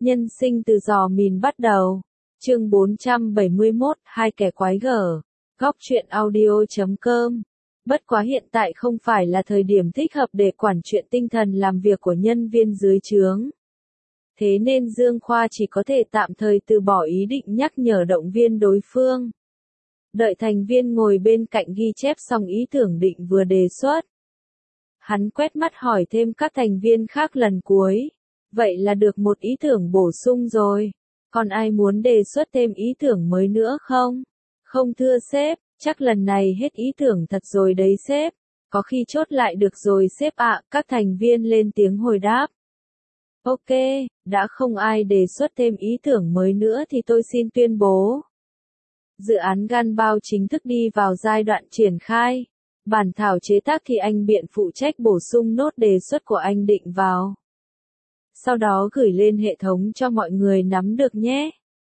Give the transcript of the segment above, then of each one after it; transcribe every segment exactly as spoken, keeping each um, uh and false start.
Nhân sinh từ giò mìn bắt đầu. Chương bốn trăm bảy mươi mốt, hai kẻ quái gở. Góc truyện audio chấm com. Bất quá hiện tại không phải là thời điểm thích hợp để quản chuyện tinh thần làm việc của nhân viên dưới trướng. Thế nên Dương Khoa chỉ có thể tạm thời từ bỏ ý định nhắc nhở động viên đối phương. Đợi thành viên ngồi bên cạnh ghi chép xong ý tưởng định vừa đề xuất. Hắn quét mắt hỏi thêm các thành viên khác lần cuối. Vậy là được một ý tưởng bổ sung rồi. Còn ai muốn đề xuất thêm ý tưởng mới nữa không? Không thưa sếp, chắc lần này hết ý tưởng thật rồi đấy sếp. Có khi chốt lại được rồi sếp ạ, các thành viên lên tiếng hồi đáp. Ok, đã không ai đề xuất thêm ý tưởng mới nữa thì tôi xin tuyên bố. Dự án Gunbound chính thức đi vào giai đoạn triển khai. Bản thảo chế tác thì anh Biện phụ trách bổ sung nốt đề xuất của anh Định vào. Sau đó gửi lên hệ thống cho mọi người nắm được nhé.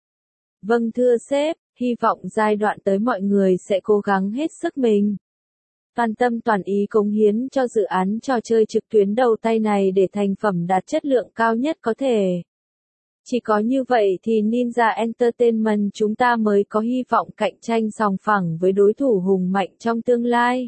Vâng thưa sếp, hy vọng giai đoạn tới mọi người sẽ cố gắng hết sức mình. Toàn tâm toàn ý cống hiến cho dự án trò chơi trực tuyến đầu tay này để thành phẩm đạt chất lượng cao nhất có thể. Chỉ có như vậy thì Ninja Entertainment chúng ta mới có hy vọng cạnh tranh sòng phẳng với đối thủ hùng mạnh trong tương lai.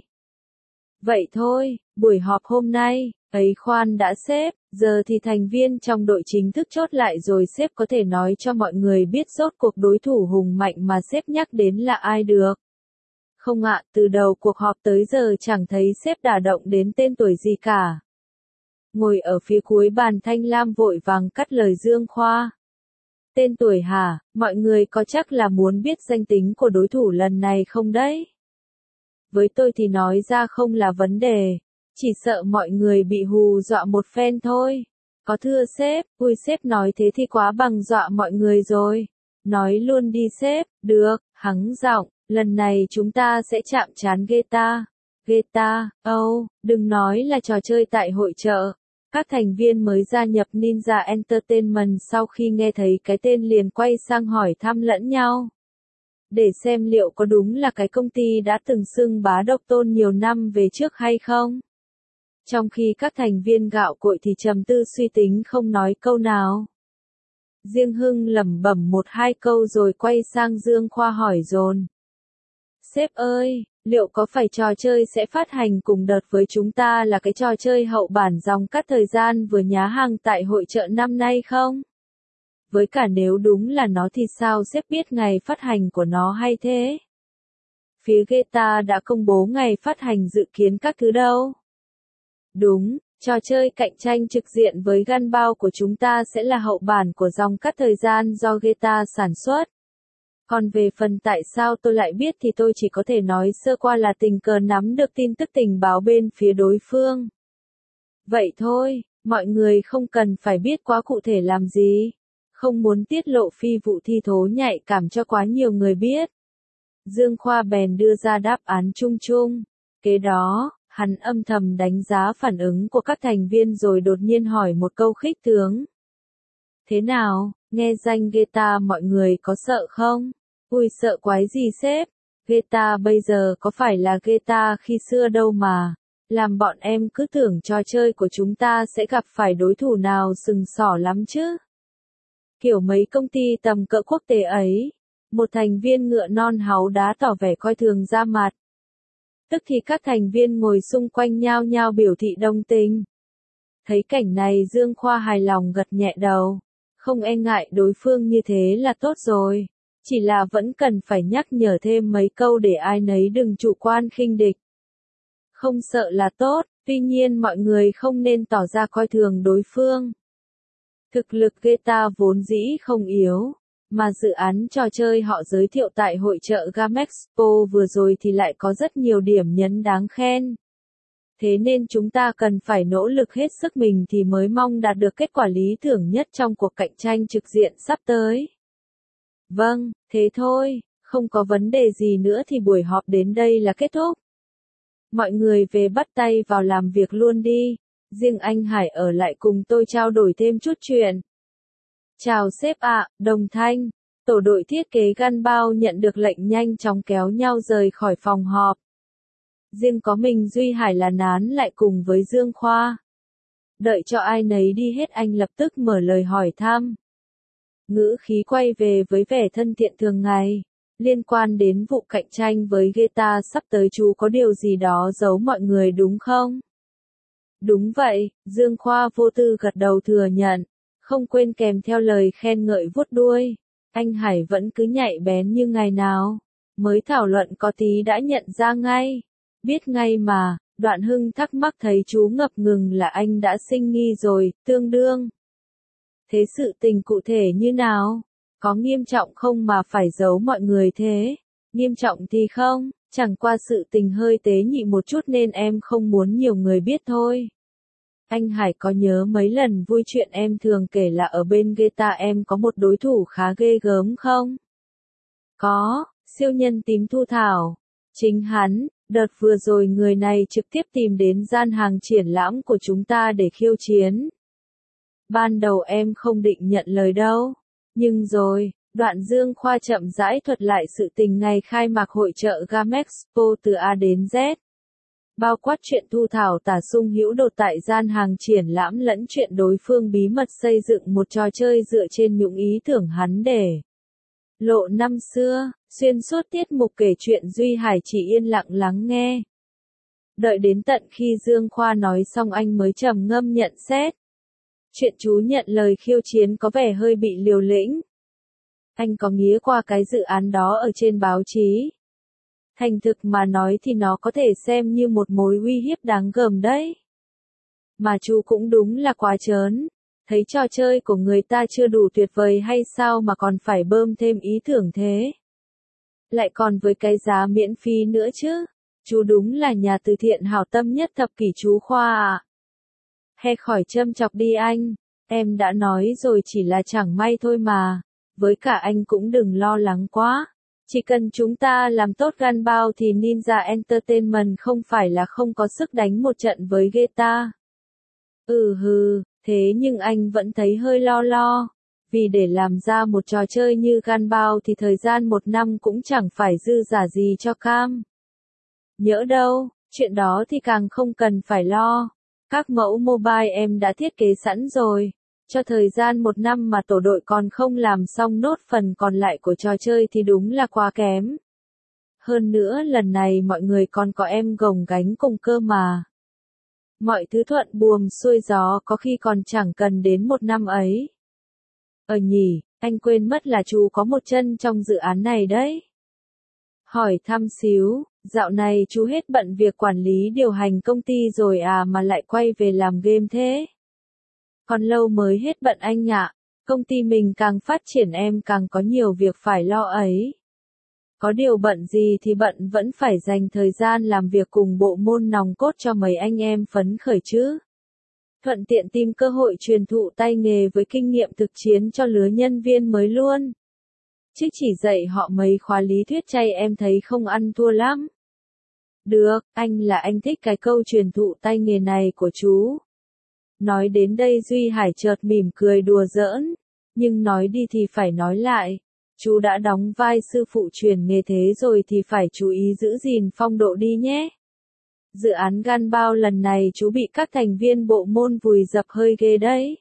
Vậy thôi, buổi họp hôm nay, ấy khoan đã sếp, giờ thì thành viên trong đội chính thức chốt lại rồi sếp có thể nói cho mọi người biết rốt cuộc đối thủ hùng mạnh mà sếp nhắc đến là ai được. Không ạ, từ đầu cuộc họp tới giờ chẳng thấy sếp đả động đến tên tuổi gì cả. Ngồi ở phía cuối bàn Thanh Lam vội vàng cắt lời Dương Khoa. Tên tuổi hả, mọi người có chắc là muốn biết danh tính của đối thủ lần này không đấy? Với tôi thì nói ra không là vấn đề, chỉ sợ mọi người bị hù dọa một phen thôi. Có thưa sếp, ui sếp nói thế thì quá bằng dọa mọi người rồi. Nói luôn đi sếp, được, hắng giọng, lần này chúng ta sẽ chạm trán Geta. Geta, oh, đừng nói là trò chơi tại hội chợ. Các thành viên mới gia nhập Ninja Entertainment sau khi nghe thấy cái tên liền quay sang hỏi thăm lẫn nhau. Để xem liệu có đúng là cái công ty đã từng xưng bá độc tôn nhiều năm về trước hay không. Trong khi các thành viên gạo cội thì trầm tư suy tính không nói câu nào. Riêng Hưng lẩm bẩm một hai câu rồi quay sang Dương Khoa hỏi dồn. Sếp ơi, liệu có phải trò chơi sẽ phát hành cùng đợt với chúng ta là cái trò chơi hậu bản dòng cắt thời gian vừa nhá hàng tại hội chợ năm nay không? Với cả nếu đúng là nó thì sao sếp biết ngày phát hành của nó hay thế? Phía Geta đã công bố ngày phát hành dự kiến các thứ đâu? Đúng, trò chơi cạnh tranh trực diện với Gunbound của chúng ta sẽ là hậu bản của dòng cắt thời gian do Geta sản xuất. Còn về phần tại sao tôi lại biết thì tôi chỉ có thể nói sơ qua là tình cờ nắm được tin tức tình báo bên phía đối phương. Vậy thôi, mọi người không cần phải biết quá cụ thể làm gì. Không muốn tiết lộ phi vụ thi thố nhạy cảm cho quá nhiều người biết. Dương Khoa bèn đưa ra đáp án chung chung. Kế đó, hắn âm thầm đánh giá phản ứng của các thành viên rồi đột nhiên hỏi một câu khích tướng. Thế nào, nghe danh Geta mọi người có sợ không? Ui sợ quái gì sếp? Geta bây giờ có phải là Geta khi xưa đâu mà. Làm bọn em cứ tưởng trò chơi của chúng ta sẽ gặp phải đối thủ nào sừng sỏ lắm chứ. Kiểu mấy công ty tầm cỡ quốc tế ấy. Một thành viên ngựa non háu đá tỏ vẻ coi thường ra mặt. Tức thì các thành viên ngồi xung quanh nhao nhao biểu thị đồng tình. Thấy cảnh này Dương Khoa hài lòng gật nhẹ đầu. Không e ngại đối phương như thế là tốt rồi. Chỉ là vẫn cần phải nhắc nhở thêm mấy câu để ai nấy đừng chủ quan khinh địch. Không sợ là tốt, tuy nhiên mọi người không nên tỏ ra coi thường đối phương. Thực lực Geta vốn dĩ không yếu, mà dự án trò chơi họ giới thiệu tại hội chợ Gamexpo vừa rồi thì lại có rất nhiều điểm nhấn đáng khen. Thế nên chúng ta cần phải nỗ lực hết sức mình thì mới mong đạt được kết quả lý tưởng nhất trong cuộc cạnh tranh trực diện sắp tới. Vâng, thế thôi, không có vấn đề gì nữa thì buổi họp đến đây là kết thúc. Mọi người về bắt tay vào làm việc luôn đi, riêng anh Hải ở lại cùng tôi trao đổi thêm chút chuyện. Chào sếp ạ, Đồng Thanh, tổ đội thiết kế Gunbound nhận được lệnh nhanh chóng kéo nhau rời khỏi phòng họp. Riêng có mình Duy Hải là nán lại cùng với Dương Khoa. Đợi cho ai nấy đi hết anh lập tức mở lời hỏi thăm. ngữ khí quay về với vẻ thân thiện thường ngày. Liên quan đến vụ cạnh tranh với Geta sắp tới chú có điều gì đó giấu mọi người đúng không? Đúng vậy, Dương Khoa vô tư gật đầu thừa nhận, không quên kèm theo lời khen ngợi vuốt đuôi. Anh Hải vẫn cứ nhạy bén như ngày nào. Mới thảo luận có tí đã nhận ra ngay. Biết ngay mà, Đoạn Hưng thắc mắc thấy chú ngập ngừng là anh đã sinh nghi rồi, tương đương. Thế sự tình cụ thể như nào? Có nghiêm trọng không mà phải giấu mọi người thế? Nghiêm trọng thì không, chẳng qua sự tình hơi tế nhị một chút nên em không muốn nhiều người biết thôi. Anh Hải có nhớ mấy lần vui chuyện em thường kể là ở bên Geta em có một đối thủ khá ghê gớm không? Có, siêu nhân tím Thu Thảo. Chính hắn, đợt vừa rồi người này trực tiếp tìm đến gian hàng triển lãm của chúng ta để khiêu chiến. Ban đầu em không định nhận lời đâu. Nhưng rồi, Đoạn Dương Khoa chậm rãi thuật lại sự tình ngày khai mạc hội chợ Gamexpo từ A đến Z. Bao quát chuyện Thu Thảo tả sung hữu đột tại gian hàng triển lãm lẫn chuyện đối phương bí mật xây dựng một trò chơi dựa trên những ý tưởng hắn để lộ năm xưa, xuyên suốt tiết mục kể chuyện Duy Hải chỉ yên lặng lắng nghe. Đợi đến tận khi Dương Khoa nói xong anh mới trầm ngâm nhận xét. Chuyện chú nhận lời khiêu chiến có vẻ hơi bị liều lĩnh. Anh có nghía qua cái dự án đó ở trên báo chí. Thành thực mà nói thì nó có thể xem như một mối uy hiếp đáng gờm đấy. Mà chú cũng đúng là quá trớn. Thấy trò chơi của người ta chưa đủ tuyệt vời hay sao mà còn phải bơm thêm ý tưởng thế? Lại còn với cái giá miễn phí nữa chứ. Chú đúng là nhà từ thiện hảo tâm nhất thập kỷ chú Khoa ạ. À. He khỏi châm chọc đi anh. Em đã nói rồi chỉ là chẳng may thôi mà. Với cả anh cũng đừng lo lắng quá. Chỉ cần chúng ta làm tốt gan bao thì Ninja Entertainment không phải là không có sức đánh một trận với Geta. Ừ hừ, thế nhưng anh vẫn thấy hơi lo lo. Vì để làm ra một trò chơi như gan bao thì thời gian một năm cũng chẳng phải dư giả gì cho cam. Nhỡ đâu, chuyện đó thì càng không cần phải lo. Các mẫu mobile em đã thiết kế sẵn rồi. Cho thời gian một năm mà tổ đội còn không làm xong nốt phần còn lại của trò chơi thì đúng là quá kém. Hơn nữa lần này mọi người còn có em gồng gánh cùng cơ mà. Mọi thứ thuận buồm xuôi gió có khi còn chẳng cần đến một năm ấy. Ờ nhỉ, anh quên mất là chú có một chân trong dự án này đấy. Hỏi thăm xíu, dạo này chú hết bận việc quản lý điều hành công ty rồi à mà lại quay về làm game thế? Còn lâu mới hết bận anh ạ. Công ty mình càng phát triển em càng có nhiều việc phải lo ấy. Có điều bận gì thì bận vẫn phải dành thời gian làm việc cùng bộ môn nòng cốt cho mấy anh em phấn khởi chứ. Thuận tiện tìm cơ hội truyền thụ tay nghề với kinh nghiệm thực chiến cho lứa nhân viên mới luôn. Chứ chỉ dạy họ mấy khóa lý thuyết chay em thấy không ăn thua lắm. Được, anh là anh thích cái câu truyền thụ tay nghề này của chú. Nói đến đây Duy Hải chợt mỉm cười đùa giỡn, nhưng nói đi thì phải nói lại, chú đã đóng vai sư phụ truyền nghề thế rồi thì phải chú ý giữ gìn phong độ đi nhé. Dự án gan bao lần này chú bị các thành viên bộ môn vùi dập hơi ghê đấy.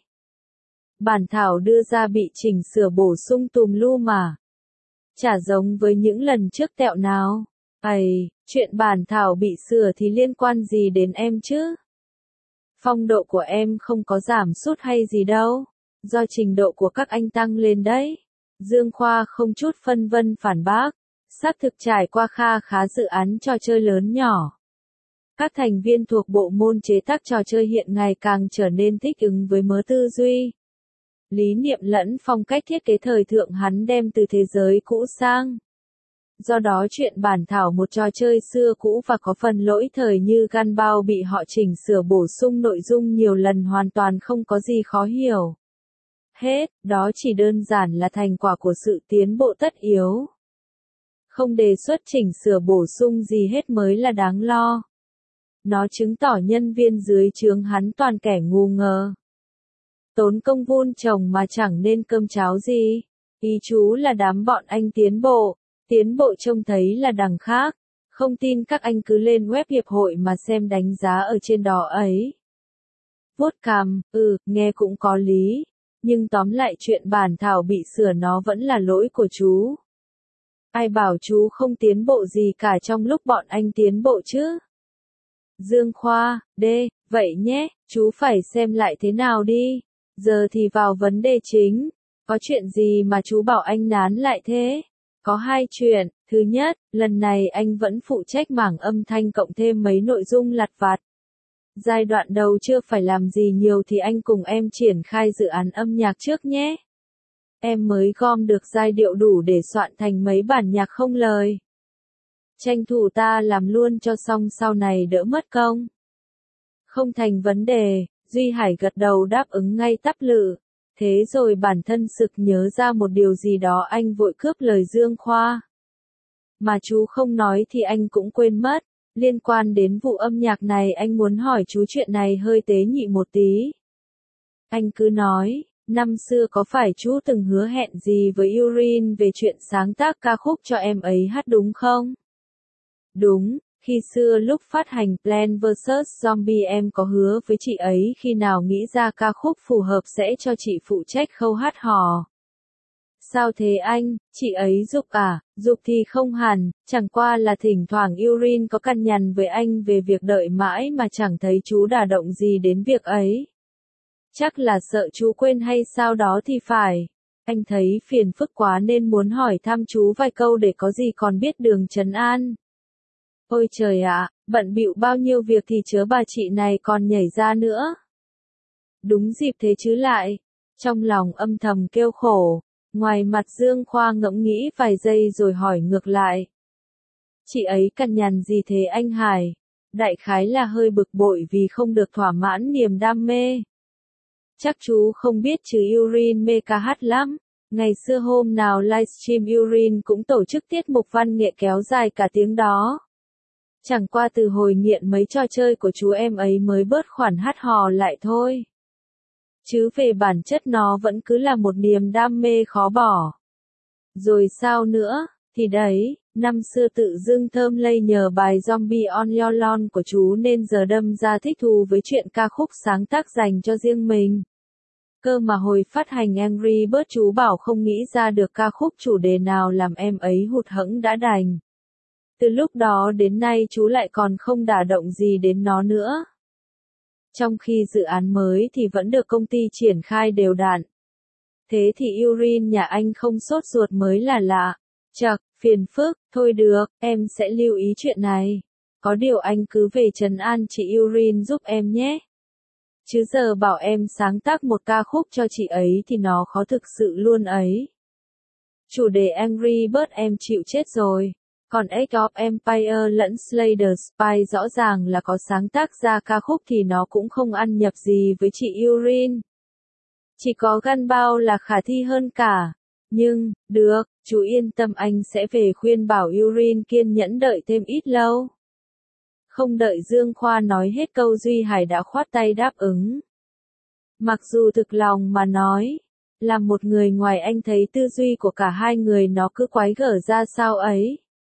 Bản thảo đưa ra bị chỉnh sửa bổ sung tùm lum mà. Chả giống với những lần trước tẹo nào. Ây, chuyện bản thảo bị sửa thì liên quan gì đến em chứ? Phong độ của em không có giảm sút hay gì đâu. Do trình độ của các anh tăng lên đấy. Dương Khoa không chút phân vân phản bác. Xác thực trải qua kha khá dự án trò chơi lớn nhỏ. Các thành viên thuộc bộ môn chế tác trò chơi hiện ngày càng trở nên thích ứng với mớ tư duy. Lý niệm lẫn phong cách thiết kế thời thượng hắn đem từ thế giới cũ sang. Do đó chuyện bản thảo một trò chơi xưa cũ và có phần lỗi thời như gan bao bị họ chỉnh sửa bổ sung nội dung nhiều lần hoàn toàn không có gì khó hiểu. Hết, đó chỉ đơn giản là thành quả của sự tiến bộ tất yếu. Không đề xuất chỉnh sửa bổ sung gì hết mới là đáng lo. Nó chứng tỏ nhân viên dưới trướng hắn toàn kẻ ngu ngơ. Tốn công vun trồng mà chẳng nên cơm cháo gì. Ý chú là đám bọn anh tiến bộ. Tiến bộ trông thấy là đằng khác. Không tin các anh cứ lên web hiệp hội mà xem đánh giá ở trên đó ấy. Vuốt cằm, ừ, nghe cũng có lý. Nhưng tóm lại chuyện bản thảo bị sửa nó vẫn là lỗi của chú. Ai bảo chú không tiến bộ gì cả trong lúc bọn anh tiến bộ chứ? Dương Khoa, D, vậy nhé, chú phải xem lại thế nào đi. Giờ thì vào vấn đề chính. Có chuyện gì mà chú bảo anh nán lại thế? Có hai chuyện. Thứ nhất, lần này anh vẫn phụ trách mảng âm thanh cộng thêm mấy nội dung lặt vặt. Giai đoạn đầu chưa phải làm gì nhiều thì anh cùng em triển khai dự án âm nhạc trước nhé. Em mới gom được giai điệu đủ để soạn thành mấy bản nhạc không lời. Tranh thủ ta làm luôn cho xong sau này đỡ mất công. Không thành vấn đề, Duy Hải gật đầu đáp ứng ngay tắp lự. Thế rồi bản thân sực nhớ ra một điều gì đó anh vội cướp lời Dương Khoa. Mà chú không nói thì anh cũng quên mất. Liên quan đến vụ âm nhạc này anh muốn hỏi chú chuyện này hơi tế nhị một tí. Anh cứ nói, năm xưa có phải chú từng hứa hẹn gì với Yurin về chuyện sáng tác ca khúc cho em ấy hát đúng không? Đúng, khi xưa lúc phát hành Plants versus. Zombies em có hứa với chị ấy khi nào nghĩ ra ca khúc phù hợp sẽ cho chị phụ trách khâu hát hò. Sao thế anh, chị ấy giục à? Giục thì không hẳn, chẳng qua là thỉnh thoảng Yurin có cằn nhằn với anh về việc đợi mãi mà chẳng thấy chú đả động gì đến việc ấy. Chắc là sợ chú quên hay sao đó thì phải. Anh thấy phiền phức quá nên muốn hỏi thăm chú vài câu để có gì còn biết đường trấn an. Ôi trời ạ, bận bịu bao nhiêu việc thì chớ bà chị này còn nhảy ra nữa. Đúng dịp thế chứ lại. Trong lòng âm thầm kêu khổ. Ngoài mặt Dương Khoa ngẫm nghĩ vài giây rồi hỏi ngược lại. Chị ấy cằn nhằn gì thế anh Hải? Đại khái là hơi bực bội vì không được thỏa mãn niềm đam mê. Chắc chú không biết chứ Yurin mê ca hát lắm. Ngày xưa hôm nào livestream Yurin cũng tổ chức tiết mục văn nghệ kéo dài cả tiếng đó. Chẳng qua từ hồi nghiện mấy trò chơi của chú em ấy mới bớt khoản hát hò lại thôi. Chứ về bản chất nó vẫn cứ là một niềm đam mê khó bỏ. Rồi sao nữa, thì đấy, năm xưa tự dưng thơm lây nhờ bài Zombie on Your Lawn của chú nên giờ đâm ra thích thú với chuyện ca khúc sáng tác dành cho riêng mình. Cơ mà hồi phát hành Angry Birds chú bảo không nghĩ ra được ca khúc chủ đề nào làm em ấy hụt hẫng đã đành. Từ lúc đó đến nay chú lại còn không đả động gì đến nó nữa. Trong khi dự án mới thì vẫn được công ty triển khai đều đặn. Thế thì Yurin nhà anh không sốt ruột mới là lạ. Chậc, phiền phức, thôi được, em sẽ lưu ý chuyện này. Có điều anh cứ về trấn an chị Yurin giúp em nhé. Chứ giờ bảo em sáng tác một ca khúc cho chị ấy thì nó khó thực sự luôn ấy. Chủ đề Angry Birds em chịu chết rồi. Còn Age of Empire lẫn Slay the Spire rõ ràng là có sáng tác ra ca khúc thì nó cũng không ăn nhập gì với chị Yurin. Chỉ có Gunbound là khả thi hơn cả. Nhưng, được, chú yên tâm anh sẽ về khuyên bảo Yurin kiên nhẫn đợi thêm ít lâu. Không đợi Dương Khoa nói hết câu Duy Hải đã khoát tay đáp ứng. Mặc dù thực lòng mà nói, là một người ngoài anh thấy tư duy của cả hai người nó cứ quái gở ra sao ấy.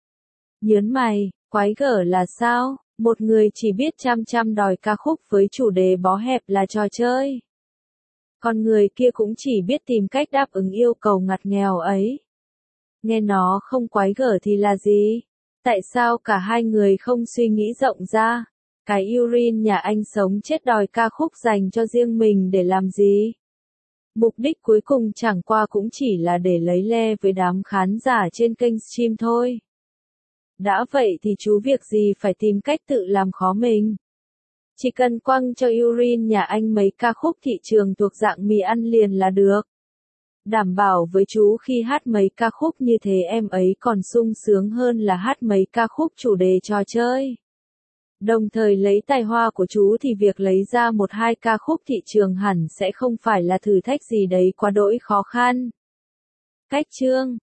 Nhớn mày, quái gở là sao? Một người chỉ biết chăm chăm đòi ca khúc với chủ đề bó hẹp là trò chơi. Còn người kia cũng chỉ biết tìm cách đáp ứng yêu cầu ngặt nghèo ấy. Nghe nó không quái gở thì là gì? Tại sao cả hai người không suy nghĩ rộng ra? Cái Yurin nhà anh sống chết đòi ca khúc dành cho riêng mình để làm gì? Mục đích cuối cùng chẳng qua cũng chỉ là để lấy le với đám khán giả trên kênh stream thôi. Đã vậy thì chú việc gì phải tìm cách tự làm khó mình. Chỉ cần quăng cho Yurin nhà anh mấy ca khúc thị trường thuộc dạng mì ăn liền là được. Đảm bảo với chú khi hát mấy ca khúc như thế em ấy còn sung sướng hơn là hát mấy ca khúc chủ đề trò chơi. Đồng thời lấy tài hoa của chú thì việc lấy ra một hai ca khúc thị trường hẳn sẽ không phải là thử thách gì đấy quá đỗi khó khăn. Cách chương